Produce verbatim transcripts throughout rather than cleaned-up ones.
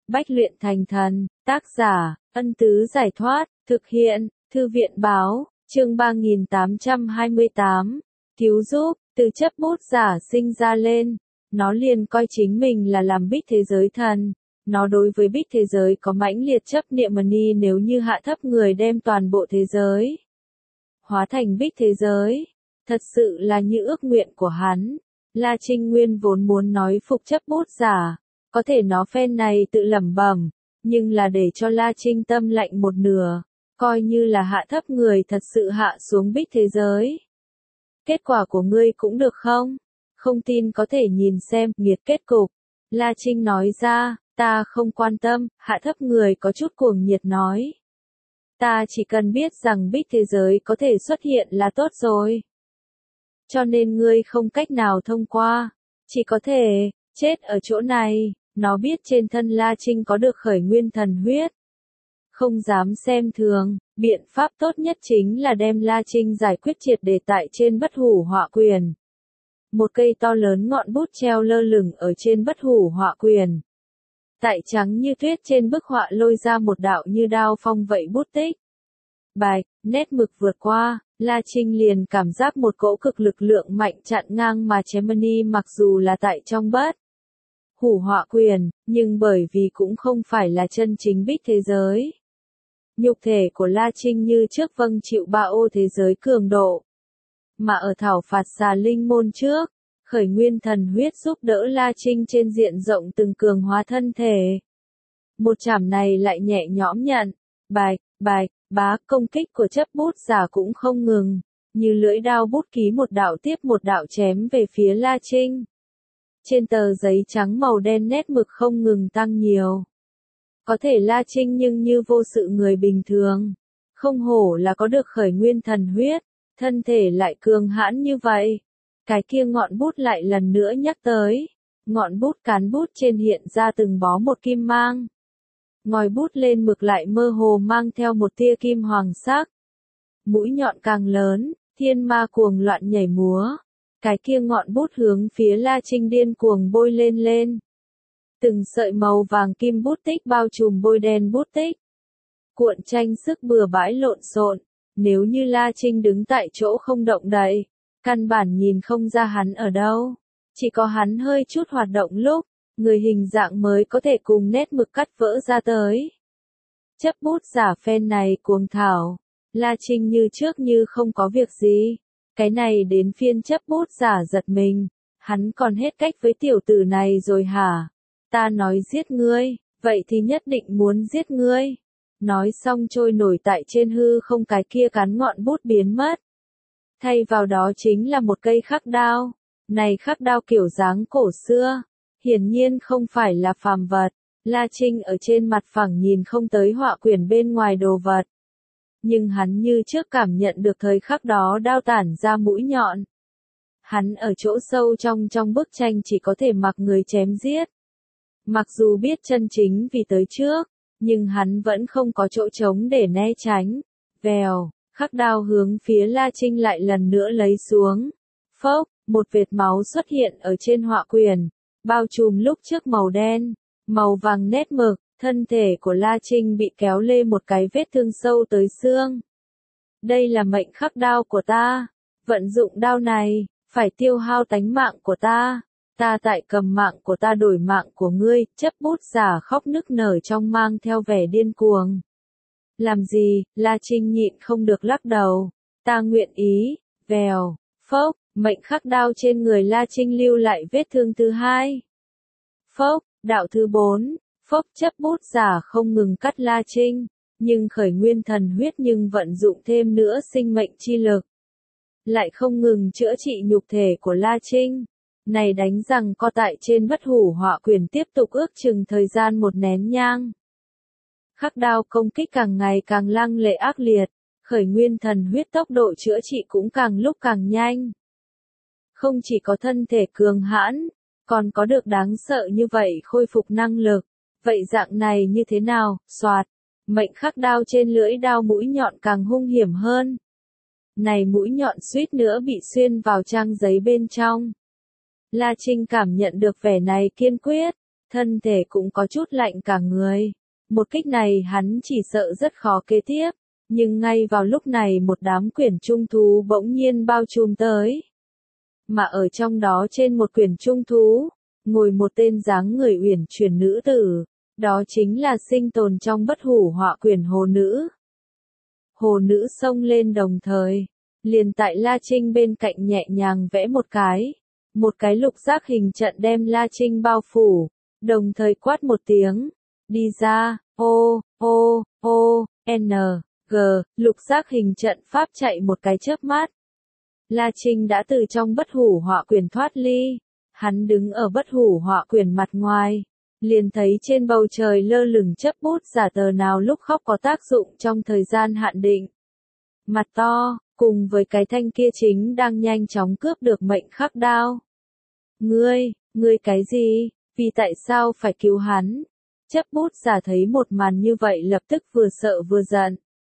Bách luyện thành thần, tác giả, Ân Tứ Giải Thoát, thực hiện, Thư viện Báo, chương ba nghìn tám trăm hai mươi tám, cứu giúp, từ chấp bút giả sinh ra lên, nó liền coi chính mình là làm bích thế giới thần, nó đối với bích thế giới có mãnh liệt chấp niệm mà ni nếu như hạ thấp người đem toàn bộ thế giới, hóa thành bích thế giới, thật sự là như ước nguyện của hắn. La Trinh Nguyên vốn muốn nói phục chấp bút giả, có thể nó phen này tự lẩm bẩm, nhưng là để cho La Trinh tâm lạnh một nửa, coi như là hạ thấp người thật sự hạ xuống bích thế giới. Kết quả của ngươi cũng được không? Không tin có thể nhìn xem, nghiệt kết cục. La Trinh nói ra, ta không quan tâm, hạ thấp người có chút cuồng nhiệt nói. Ta chỉ cần biết rằng bích thế giới có thể xuất hiện là tốt rồi. Cho nên ngươi không cách nào thông qua, chỉ có thể, chết ở chỗ này, nó biết trên thân La Trinh có được khởi nguyên thần huyết. Không dám xem thường, biện pháp tốt nhất chính là đem La Trinh giải quyết triệt để tại trên bất hủ họa quyền. Một cây to lớn ngọn bút treo lơ lửng ở trên bất hủ họa quyền. Tại trắng như tuyết trên bức họa lôi ra một đạo như đao phong vậy bút tích. Bạch, nét mực vượt qua, La Trinh liền cảm giác một cỗ cực lực lượng mạnh chặn ngang mà chém mani mặc dù là tại trong bất hủ họa quyền, nhưng bởi vì cũng không phải là chân chính bích thế giới. Nhục thể của La Trinh như trước vâng chịu ba ô thế giới cường độ. Mà ở thảo phạt xà linh môn trước, khởi nguyên thần huyết giúp đỡ La Trinh trên diện rộng từng cường hóa thân thể. Một chảm này lại nhẹ nhõm nhận, bạch, bạch, bá công kích của chấp bút giả cũng không ngừng, như lưỡi đao bút ký một đạo tiếp một đạo chém về phía La Trinh. Trên tờ giấy trắng màu đen nét mực không ngừng tăng nhiều. Có thể La Trinh nhưng như vô sự người bình thường. Không hổ là có được khởi nguyên thần huyết, thân thể lại cường hãn như vậy. Cái kia ngọn bút lại lần nữa nhắc tới. Ngọn bút cán bút trên hiện ra từng bó một kim mang. Ngòi bút lên mực lại mơ hồ mang theo một tia kim hoàng sắc. Mũi nhọn càng lớn, thiên ma cuồng loạn nhảy múa. Cái kia ngọn bút hướng phía La Trinh điên cuồng bôi lên lên. Từng sợi màu vàng kim bút tích bao trùm bôi đen bút tích. Cuộn tranh sức bừa bãi lộn xộn, nếu như La Trinh đứng tại chỗ không động đậy, căn bản nhìn không ra hắn ở đâu. Chỉ có hắn hơi chút hoạt động lúc, người hình dạng mới có thể cùng nét mực cắt vỡ ra tới. Chấp bút giả phen này cuồng thảo, La Trinh như trước như không có việc gì. Cái này đến phiên chấp bút giả giật mình, hắn còn hết cách với tiểu tử này rồi hả? Ta nói giết ngươi, vậy thì nhất định muốn giết ngươi. Nói xong trôi nổi tại trên hư không cái kia cán ngọn bút biến mất. Thay vào đó chính là một cây khắc đao. Này khắc đao kiểu dáng cổ xưa, hiển nhiên không phải là phàm vật. La Trinh ở trên mặt phẳng nhìn không tới họa quyển bên ngoài đồ vật. Nhưng hắn như trước cảm nhận được thời khắc đó đao tản ra mũi nhọn. Hắn ở chỗ sâu trong trong bức tranh chỉ có thể mặc người chém giết. Mặc dù biết chân chính vì tới trước, nhưng hắn vẫn không có chỗ trống để né tránh. Vèo, khắc đao hướng phía La Trinh lại lần nữa lấy xuống. Phốc, một vệt máu xuất hiện ở trên họa quyển, bao trùm lúc trước màu đen, màu vàng nét mực. Thân thể của La Trinh bị kéo lê một cái vết thương sâu tới xương. Đây là mệnh khắc đao của ta. Vận dụng đao này, phải tiêu hao tánh mạng của ta. Ta tại cầm mạng của ta đổi mạng của ngươi, chấp bút giả khóc nức nở trong mang theo vẻ điên cuồng. Làm gì, La Trinh nhịn không được lắc đầu. Ta nguyện ý, vèo, phốc, mệnh khắc đao trên người La Trinh lưu lại vết thương thứ hai. Phốc, đạo thứ bốn. Phốc chấp bút giả không ngừng cắt La Trinh, nhưng khởi nguyên thần huyết nhưng vận dụng thêm nữa sinh mệnh chi lực. Lại không ngừng chữa trị nhục thể của La Trinh. Này đánh rằng co tại trên bất hủ họa quyền tiếp tục ước chừng thời gian một nén nhang. Khắc đao công kích càng ngày càng lăng lệ ác liệt, khởi nguyên thần huyết tốc độ chữa trị cũng càng lúc càng nhanh. Không chỉ có thân thể cường hãn, còn có được đáng sợ như vậy khôi phục năng lực. Vậy dạng này như thế nào, xoạt, mệnh khắc đao trên lưỡi đao mũi nhọn càng hung hiểm hơn. Này mũi nhọn suýt nữa bị xuyên vào trang giấy bên trong. La Trinh cảm nhận được vẻ này kiên quyết, thân thể cũng có chút lạnh cả người. Một kích này hắn chỉ sợ rất khó kế tiếp, nhưng ngay vào lúc này một đám quyển trung thú bỗng nhiên bao trùm tới. Mà ở trong đó trên một quyển trung thú, ngồi một tên dáng người uyển chuyển nữ tử, đó chính là sinh tồn trong bất hủ họa quyển hồ nữ. Hồ nữ xông lên đồng thời, liền tại La Trinh bên cạnh nhẹ nhàng vẽ một cái, một cái lục giác hình trận đem La Trinh bao phủ, đồng thời quát một tiếng, đi ra, ô, ô, ô, n, g, lục giác hình trận pháp chạy một cái chớp mắt. La Trinh đã từ trong bất hủ họa quyển thoát ly, hắn đứng ở bất hủ họa quyển mặt ngoài, liền thấy trên bầu trời lơ lửng chấp bút giả tờ nào lúc khóc có tác dụng trong thời gian hạn định. Mặt to, cùng với cái thanh kia chính đang nhanh chóng cướp được mệnh khắc đao. Ngươi, ngươi cái gì, vì tại sao phải cứu hắn? Chấp bút giả thấy một màn như vậy lập tức vừa sợ vừa giận.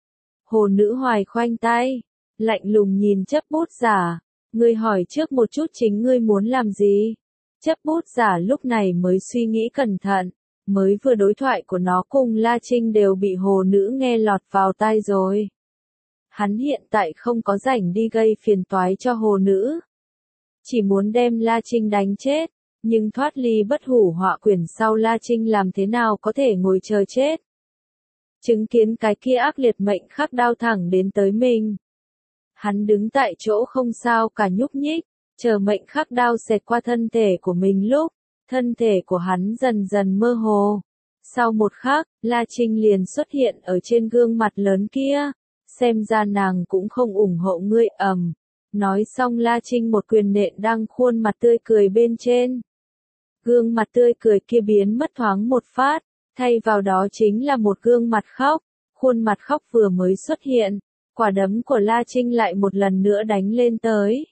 Hồ nữ hoài khoanh tay, lạnh lùng nhìn chấp bút giả, ngươi hỏi trước một chút chính ngươi muốn làm gì? Chấp bút giả lúc này mới suy nghĩ cẩn thận, mới vừa đối thoại của nó cùng La Trinh đều bị hồ nữ nghe lọt vào tai rồi. Hắn hiện tại không có rảnh đi gây phiền toái cho hồ nữ. Chỉ muốn đem La Trinh đánh chết, nhưng thoát ly bất hủ họa quyển sau La Trinh làm thế nào có thể ngồi chờ chết. Chứng kiến cái kia ác liệt mệnh khắc đao thẳng đến tới mình. Hắn đứng tại chỗ không sao cả nhúc nhích, chờ mệnh khắc đao xẹt qua thân thể của mình lúc, thân thể của hắn dần dần mơ hồ. Sau một khắc, La Trinh liền xuất hiện ở trên gương mặt lớn kia, xem ra nàng cũng không ủng hộ ngươi ầm. Nói xong La Trinh một quyền nện đang khuôn mặt tươi cười bên trên. Gương mặt tươi cười kia biến mất thoáng một phát, thay vào đó chính là một gương mặt khóc, khuôn mặt khóc vừa mới xuất hiện, quả đấm của La Trinh lại một lần nữa đánh lên tới.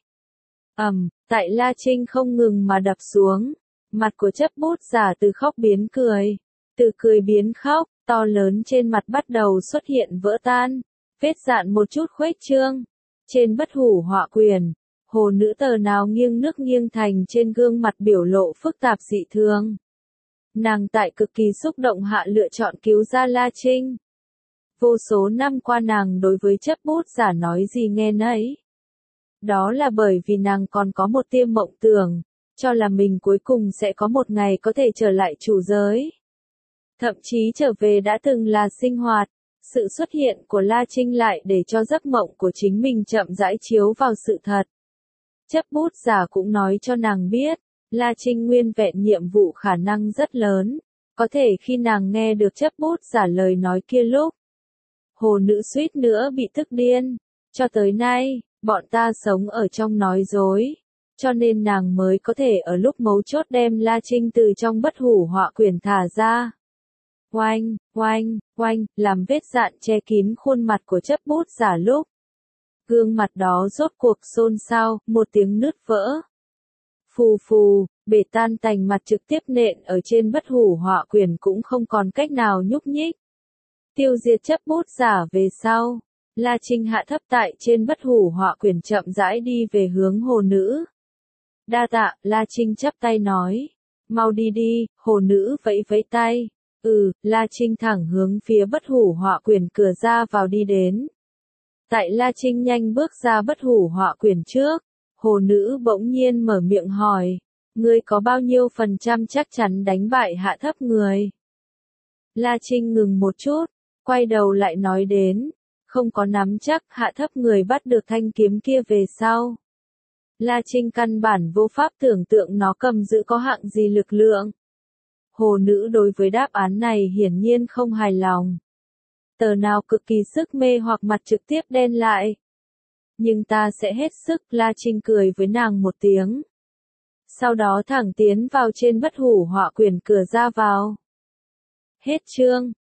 Ầm, tại La Trinh không ngừng mà đập xuống, mặt của chấp bút giả từ khóc biến cười, từ cười biến khóc, to lớn trên mặt bắt đầu xuất hiện vỡ tan, vết dạn một chút khuếch trương. Trên bất hủ họa quyển, hồ nữ tờ nào nghiêng nước nghiêng thành trên gương mặt biểu lộ phức tạp dị thường. Nàng tại cực kỳ xúc động hạ lựa chọn cứu ra La Trinh. Vô số năm qua nàng đối với chấp bút giả nói gì nghe nấy. Đó là bởi vì nàng còn có một tia mộng tưởng, cho là mình cuối cùng sẽ có một ngày có thể trở lại chủ giới. Thậm chí trở về đã từng là sinh hoạt. Sự xuất hiện của La Trinh lại để cho giấc mộng của chính mình chậm rãi chiếu vào sự thật. Chấp bút giả cũng nói cho nàng biết, La Trinh nguyên vẹn nhiệm vụ khả năng rất lớn, có thể khi nàng nghe được chấp bút giả lời nói kia lúc. Hồ nữ suýt nữa bị tức điên, cho tới nay, bọn ta sống ở trong nói dối, cho nên nàng mới có thể ở lúc mấu chốt đem La Trinh từ trong bất hủ họa quyển thả ra. Oanh, oanh, oanh, làm vết dạn che kín khuôn mặt của chấp bút giả lúc. Gương mặt đó rốt cuộc xôn xao, một tiếng nứt vỡ. Phù phù, bể tan tành mặt trực tiếp nện ở trên bất hủ họa quyển cũng không còn cách nào nhúc nhích. Tiêu diệt chấp bút giả về sau, La Trinh hạ thấp tại trên bất hủ họa quyển chậm rãi đi về hướng hồ nữ. Đa tạ, La Trinh chắp tay nói. Mau đi đi, hồ nữ vẫy vẫy tay. Ừ, La Trinh thẳng hướng phía bất hủ họa quyển cửa ra vào đi đến. Tại La Trinh nhanh bước ra bất hủ họa quyển trước, hồ nữ bỗng nhiên mở miệng hỏi, ngươi có bao nhiêu phần trăm chắc chắn đánh bại hạ thấp người? La Trinh ngừng một chút, quay đầu lại nói đến, không có nắm chắc hạ thấp người bắt được thanh kiếm kia về sau. La Trinh căn bản vô pháp tưởng tượng nó cầm giữ có hạng gì lực lượng. Hồ nữ đối với đáp án này hiển nhiên không hài lòng. Tờ nào cực kỳ sức mê hoặc mặt trực tiếp đen lại. Nhưng ta sẽ hết sức, La Trinh cười với nàng một tiếng. Sau đó thẳng tiến vào trên bất hủ họa quyển cửa ra vào. Hết chương.